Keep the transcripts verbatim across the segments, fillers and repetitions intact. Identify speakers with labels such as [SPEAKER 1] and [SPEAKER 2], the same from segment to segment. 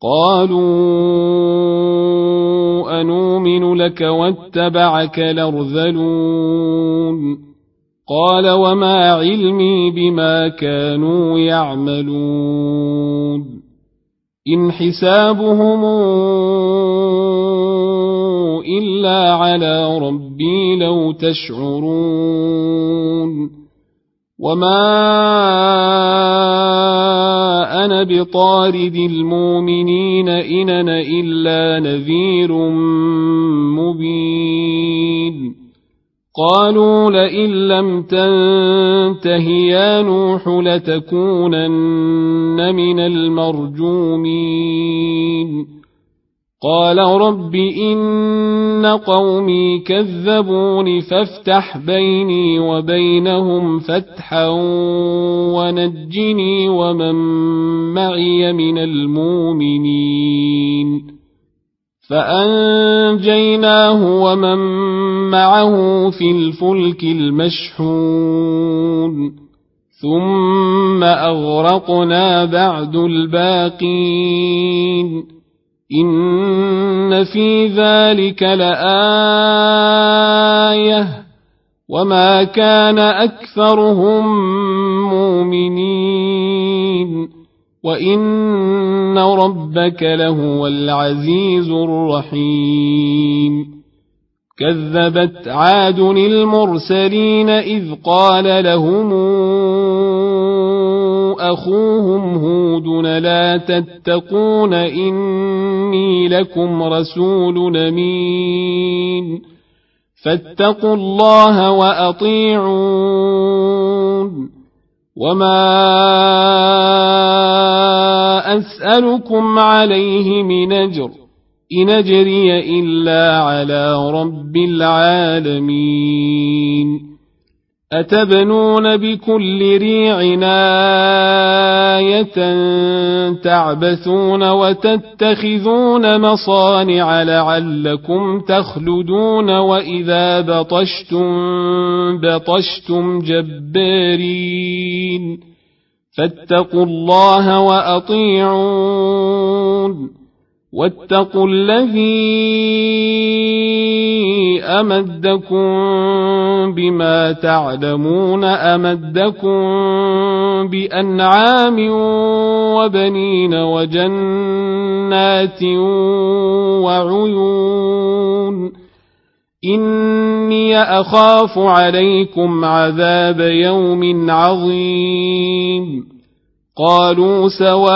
[SPEAKER 1] قالوا أنؤمن لك واتبعك الأرذلون قال وما علمي بما كانوا يعملون إن حسابهم إلا على ربي لو تشعرون وما أنا بطارد المؤمنين إن أنا إلا نذير مبين قالوا لئن لم تنته يا نوح لتكونن من المرجومين قال رب إن قومي كذبون فافتح بيني وبينهم فتحا ونجني ومن معي من المؤمنين فأنجيناه ومن معه في الفلك المشحون ثم أغرقنا بعد الباقين إن في ذلك لآية وما كان أكثرهم مؤمنين وإن ربك لهو العزيز الرحيم كذبت عاد المرسلين إذ قال لهم أخوهم هود لا تتقون إني لكم رسول أمين فاتقوا الله وأطيعون وما أسألكم عليه من أجر إن أجري إلا على رب العالمين أتبنون بكل ريع آية تعبثون وتتخذون مصانع لعلكم تخلدون وإذا بطشتم بطشتم جبارين فاتقوا الله وأطيعون واتقوا الذي أمدكم بما تعلمون أمدكم بأنعام وبنين وجنات وعيون إني أخاف عليكم عذاب يوم عظيم قالوا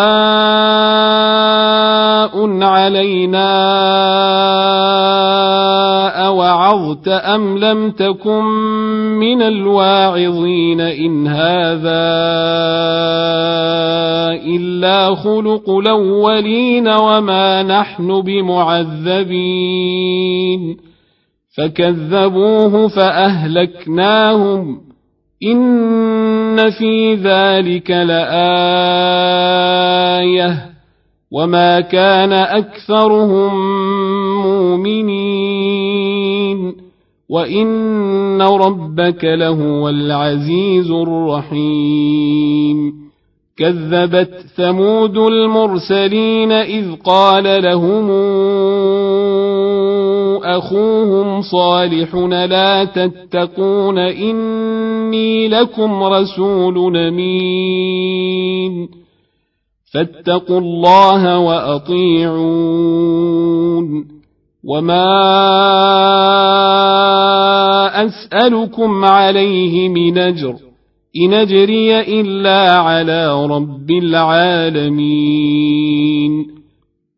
[SPEAKER 1] سواء علينا أوعظت أم لم تكن من الواعظين إن هذا إلا خلق الأولين وما نحن بمعذبين فكذبوه فأهلكناهم إن في ذلك لآية وما كان أكثرهم مؤمنين وإن ربك لهو العزيز الرحيم كذبت ثمود المرسلين إذ قال لهم أخوهم صالح لا تتقون إني لكم رسول أمين فاتقوا الله وأطيعون وما أسألكم عليه من أجر إن أجري إلا على رب العالمين